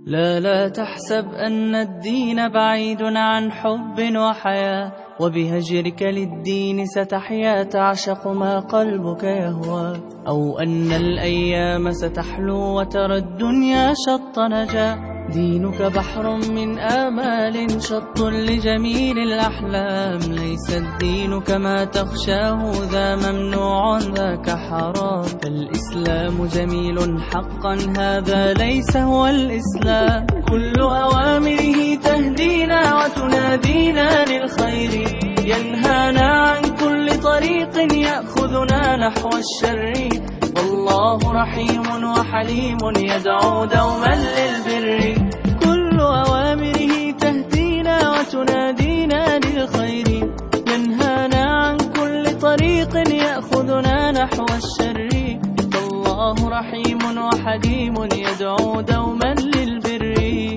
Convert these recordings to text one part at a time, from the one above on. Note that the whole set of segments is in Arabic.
لا تحسب أن الدين بعيد عن حب وحياة، وبهجرك للدين ستحيا تعشق ما قلبك يهوى، أو أن الأيام ستحلو وترى الدنيا شط نجاة. دينك بحر من آمال شط لجميل الأحلام، ليس الدين كما تخشاه ذا ممنوع ذاك حرام. فالإسلام جميل حقا هذا ليس هو الإسلام، كل أوامره تهدينا وتنادينا للخير، ينهانا عن كل طريق يأخذنا نحو الشر. والله رحيم وحليم يدعو دوما للبر، كل أوامره تهدينا وتنادينا للخير، ينهانا عن كل طريق يأخذنا نحو الشر. والله رحيم وحليم يدعو دوما للبر.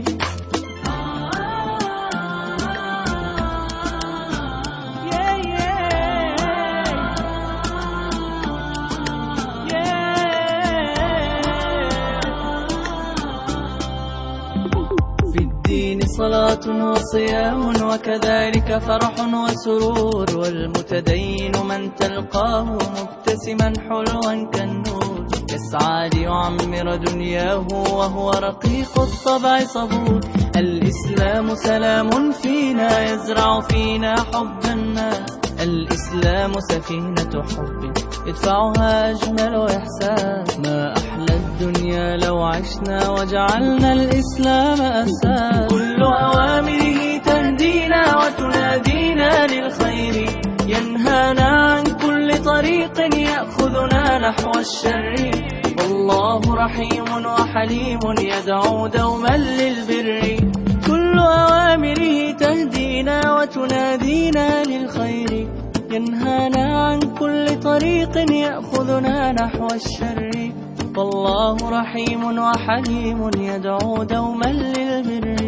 صلاة وصيام وكذلك فرح وسرور، والمتدين من تلقاه مبتسما حلوا كالنور، يسعى ليعمر دنياه وهو رقيق الطبع صبور. الإسلام سلام فينا يزرع فينا حب الناس، الإسلام سفينة حب يدفعها أجمل إحساس. ما أحلى الدنيا لو عشنا وجعلنا الإسلام أساس، كل أوامره تهدينا وتنادينا للخير، ينهانا عن كل طريق يأخذنا نحو الشر. والله رحيم وحليم يدعو دوما للبر، كل أوامره تهدينا وتنادينا للخير، ينهانا عن كل طريق يأخذنا نحو الشر. والله رحيم وحليم يدعو دوما للبر.